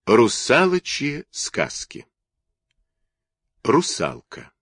Русалочьи сказки. Русалка.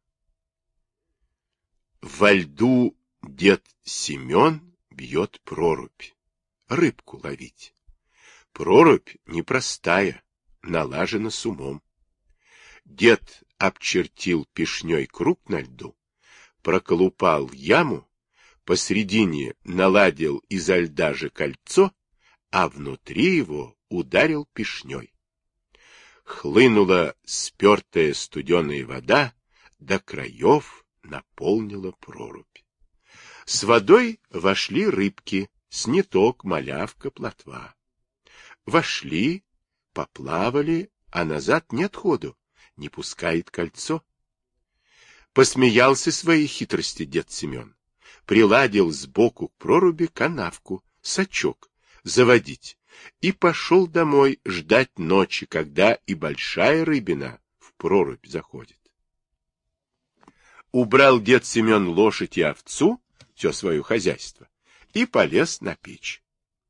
Во льду дед Семен бьет прорубь, рыбку ловить. Прорубь непростая, налажена с умом. Дед обчертил пешней круг на льду, проколупал яму, посредине наладил изо льда же кольцо, а внутри его ударил пешней. Хлынула спертая студеная вода, до краев наполнила прорубь. С водой вошли рыбки, сниток, малявка, плотва. Вошли, поплавали, а назад нет ходу, не пускает кольцо. Посмеялся своей хитрости дед Семен, приладил сбоку к проруби канавку, сачок, заводить, и пошел домой ждать ночи, когда и большая рыбина в прорубь заходит. Убрал дед Семен лошадь и овцу, все свое хозяйство, и полез на печь.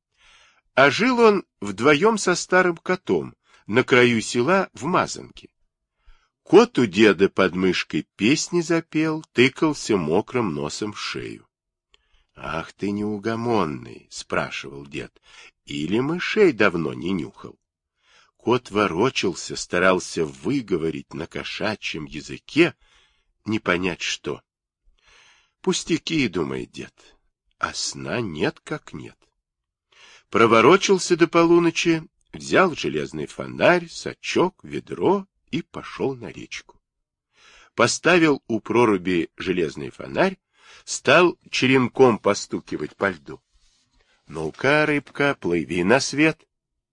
А жил он вдвоем со старым котом на краю села в мазанке. Кот у деда под мышкой песни запел, тыкался мокрым носом в шею. — Ах ты неугомонный, — спрашивал дед, — или мышей давно не нюхал? Кот ворочался, старался выговорить на кошачьем языке, не понять что. Пустяки, думает дед, а сна нет как нет. Проворочился до полуночи, взял железный фонарь, сачок, ведро и пошел на речку. Поставил у проруби железный фонарь, стал черенком постукивать по льду. Ну-ка, рыбка, плыви на свет.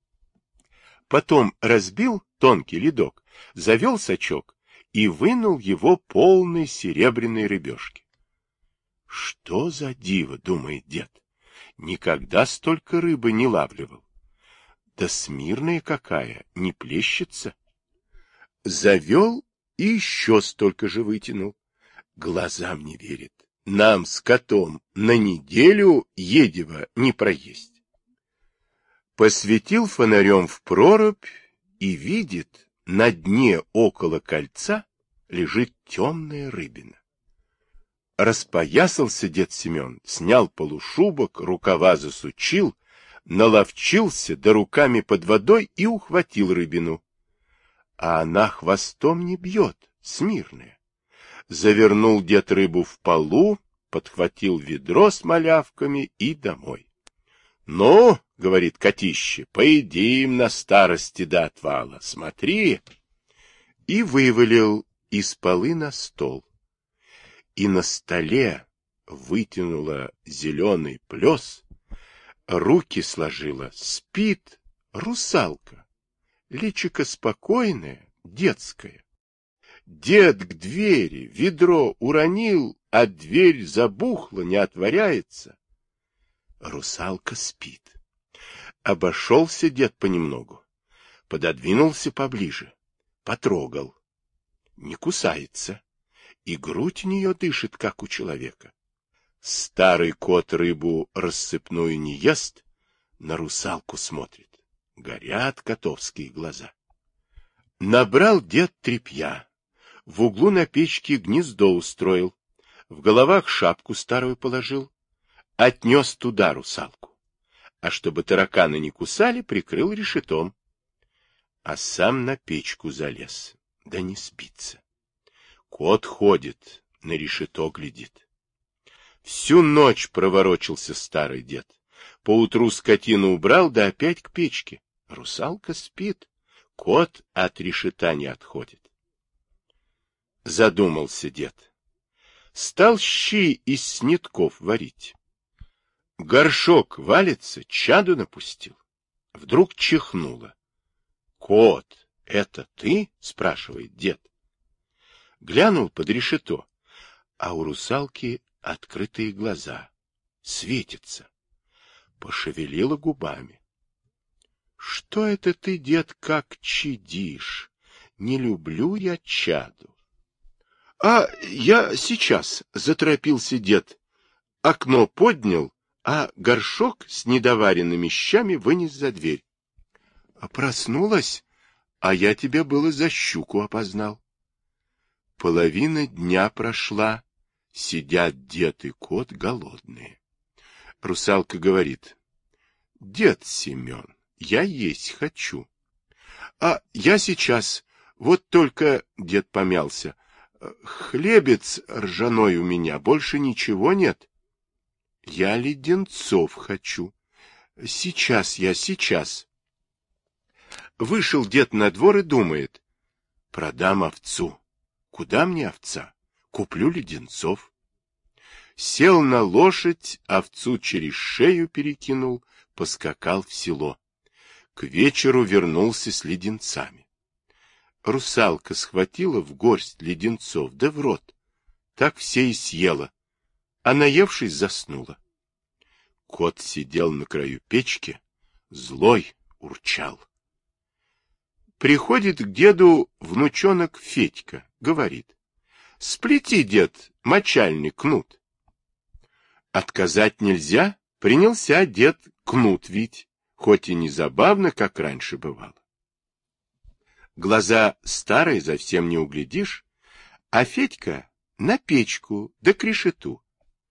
Потом разбил тонкий ледок, завел сачок и вынул его полной серебряной рыбешки. Что за диво, думает дед, никогда столько рыбы не лавливал. Да смирная какая, не плещется. Завел и еще столько же вытянул. Глазам не верит. Нам с котом на неделю едева не проесть. Посветил фонарем в прорубь и видит, на дне около кольца лежит темная рыбина. Распоясался дед Семен, снял полушубок, рукава засучил, наловчился, да руками под водой и ухватил рыбину. А она хвостом не бьет, смирная. Завернул дед рыбу в полу, подхватил ведро с малявками и домой. — Ну, — говорит котище, — поедим на старости до отвала, смотри. И вывалил из полы на стол. И на столе вытянула зеленый плес, руки сложила, спит русалка, личико спокойное, детское. Дед к двери ведро уронил, а дверь забухла, не отворяется. Русалка спит. Обошелся дед понемногу, пододвинулся поближе, потрогал. Не кусается, и грудь у нее дышит, как у человека. Старый кот рыбу рассыпную не ест, на русалку смотрит. Горят котовские глаза. Набрал дед тряпья, в углу на печке гнездо устроил, в головах шапку старую положил, отнес туда русалку. А чтобы тараканы не кусали, прикрыл решетом. А сам на печку залез, да не спится. Кот ходит, на решето глядит. Всю ночь проворочился старый дед. Поутру скотину убрал, да опять к печке. Русалка спит, кот от решета не отходит. Задумался дед. Стал щи из снитков варить. Горшок валится, чаду напустил. Вдруг чихнуло. — Кот, это ты? — спрашивает дед. Глянул под решето, а у русалки открытые глаза, светится. Пошевелила губами. — Что это ты, дед, как чадишь? Не люблю я чаду. — А я сейчас, — заторопился дед. Окно поднял, а горшок с недоваренными щами вынес за дверь. — А проснулась? А я тебя было за щуку опознал. Половина дня прошла, сидят дед и кот голодные. Русалка говорит: дед Семен, я есть хочу. А я сейчас, вот только, дед помялся, хлебец ржаной у меня, больше ничего нет. Я леденцов хочу. Сейчас. Вышел дед на двор и думает: продам овцу. Куда мне овца? Куплю леденцов. Сел на лошадь, овцу через шею перекинул, поскакал в село. К вечеру вернулся с леденцами. Русалка схватила в горсть леденцов, да в рот. Так все и съела, а наевшись заснула. Кот сидел на краю печки, злой, урчал. Приходит к деду внучонок Федька, говорит: сплети, дед, мочальный кнут. Отказать нельзя, принялся дед кнут вить, хоть и не забавно, как раньше бывало. Глаза старые, совсем не углядишь, а Федька на печку да к решету.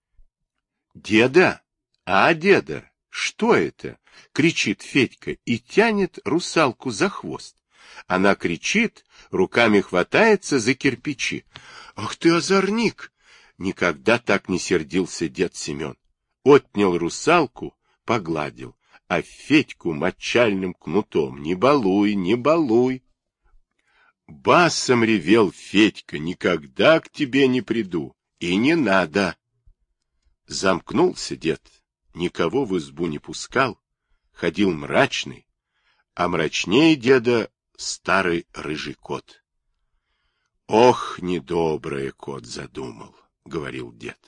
Деда, деда, что это? Кричит Федька и тянет русалку за хвост. Она кричит, руками хватается за кирпичи. Ах ты озорник! Никогда так не сердился дед Семен. Отнял русалку, погладил, а Федьку мочальным кнутом: не балуй, не балуй. Басом ревел Федька: никогда к тебе не приду, и не надо. Замкнулся дед, никого в избу не пускал, ходил мрачный, а мрачнее деда старый рыжий кот. Ох, недоброе кот задумал, говорил дед.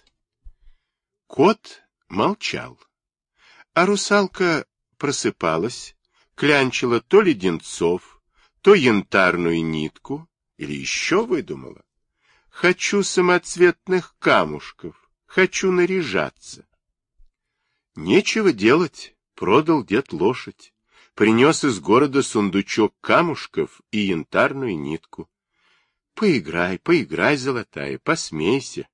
Кот молчал, а русалка просыпалась, клянчила то леденцов, то янтарную нитку, или еще выдумала: хочу самоцветных камушков, хочу наряжаться. Нечего делать, продал дед лошадь, принес из города сундучок камушков и янтарную нитку. Поиграй, золотая, посмейся.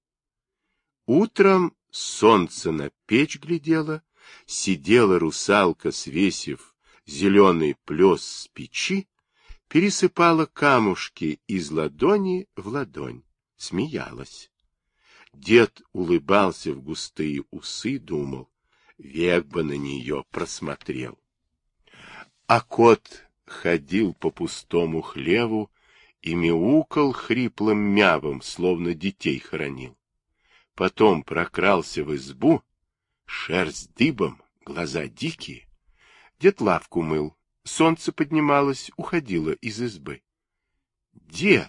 Утром солнце на печь глядело, сидела русалка, свесив зеленый плес с печи, пересыпала камушки из ладони в ладонь, смеялась. Дед улыбался в густые усы, думал: век бы на нее просмотрел. А кот ходил по пустому хлеву и мяукал хриплым мявом, словно детей хоронил. Потом прокрался в избу, шерсть дыбом, глаза дикие. Дед лавку мыл, солнце поднималось, уходило из избы. Дед!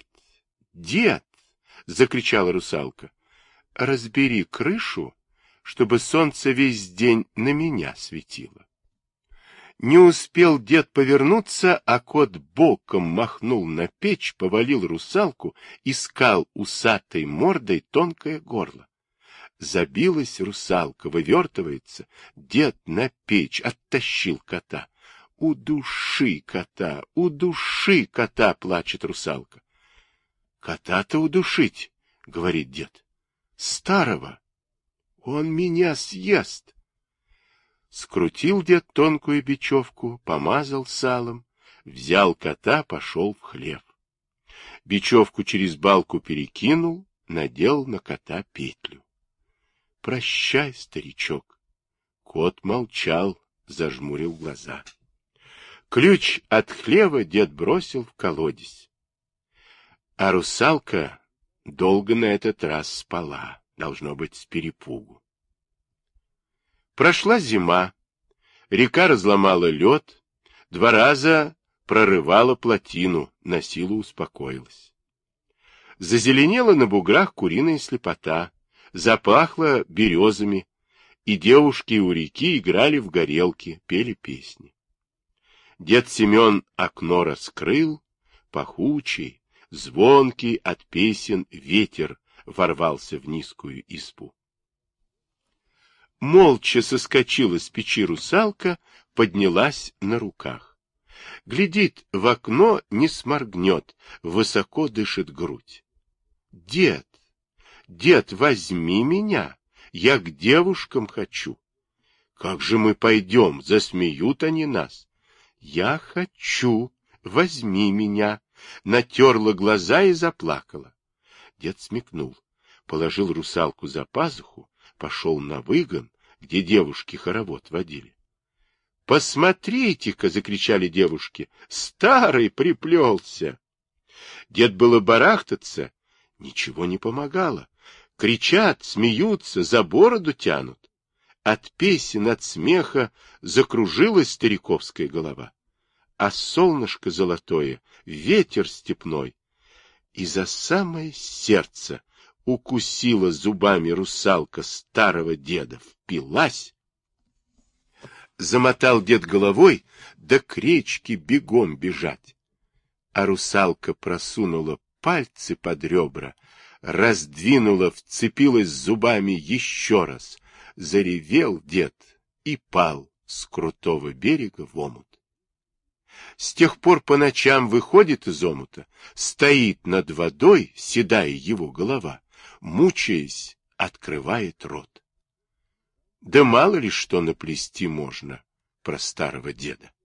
— закричала русалка. — разбери крышу, чтобы солнце весь день на меня светило. Не успел дед повернуться, а кот боком махнул на печь, повалил русалку, искал усатой мордой тонкое горло. Забилась русалка, вывертывается, дед на печь оттащил кота. Удуши кота, плачет русалка. Кота-то удушить, говорит дед. Старого, он меня съест. Скрутил дед тонкую бечевку, помазал салом, взял кота, пошел в хлев. Бечевку через балку перекинул, надел на кота петлю. Прощай, старичок. Кот молчал, зажмурил глаза. Ключ от хлева дед бросил в колодец. А русалка долго на этот раз спала, должно быть, с перепугу. Прошла зима, река разломала лед, 2 раза прорывала плотину, на силу успокоилась. Зазеленела на буграх куриная слепота, запахло березами, и девушки у реки играли в горелки, пели песни. Дед Семен окно раскрыл, пахучий, звонкий от песен ветер ворвался в низкую избу. Молча соскочила с печи русалка, поднялась на руках. Глядит в окно, не сморгнет, высоко дышит грудь. Дед, дед, возьми меня, я к девушкам хочу. Как же мы пойдем, засмеют они нас. Я хочу, возьми меня, натерла глаза и заплакала. Дед смекнул, положил русалку за пазуху, пошел на выгон, где девушки хоровод водили. «Посмотрите-ка!» — закричали девушки. «Старый приплелся!» Дед было барахтаться, ничего не помогало. Кричат, смеются, за бороду тянут. От песен, от смеха закружилась стариковская голова. А солнышко золотое, ветер степной. И за самое сердце укусила зубами русалка старого деда, впилась. Замотал дед головой, да к речке бегом бежать. А русалка просунула пальцы под ребра, раздвинула, вцепилась зубами еще раз. Заревел дед и пал с крутого берега в омут. С тех пор по ночам выходит из омута, стоит над водой, седая его голова, мучаясь, открывает рот. Да мало ли что наплести можно про старого деда.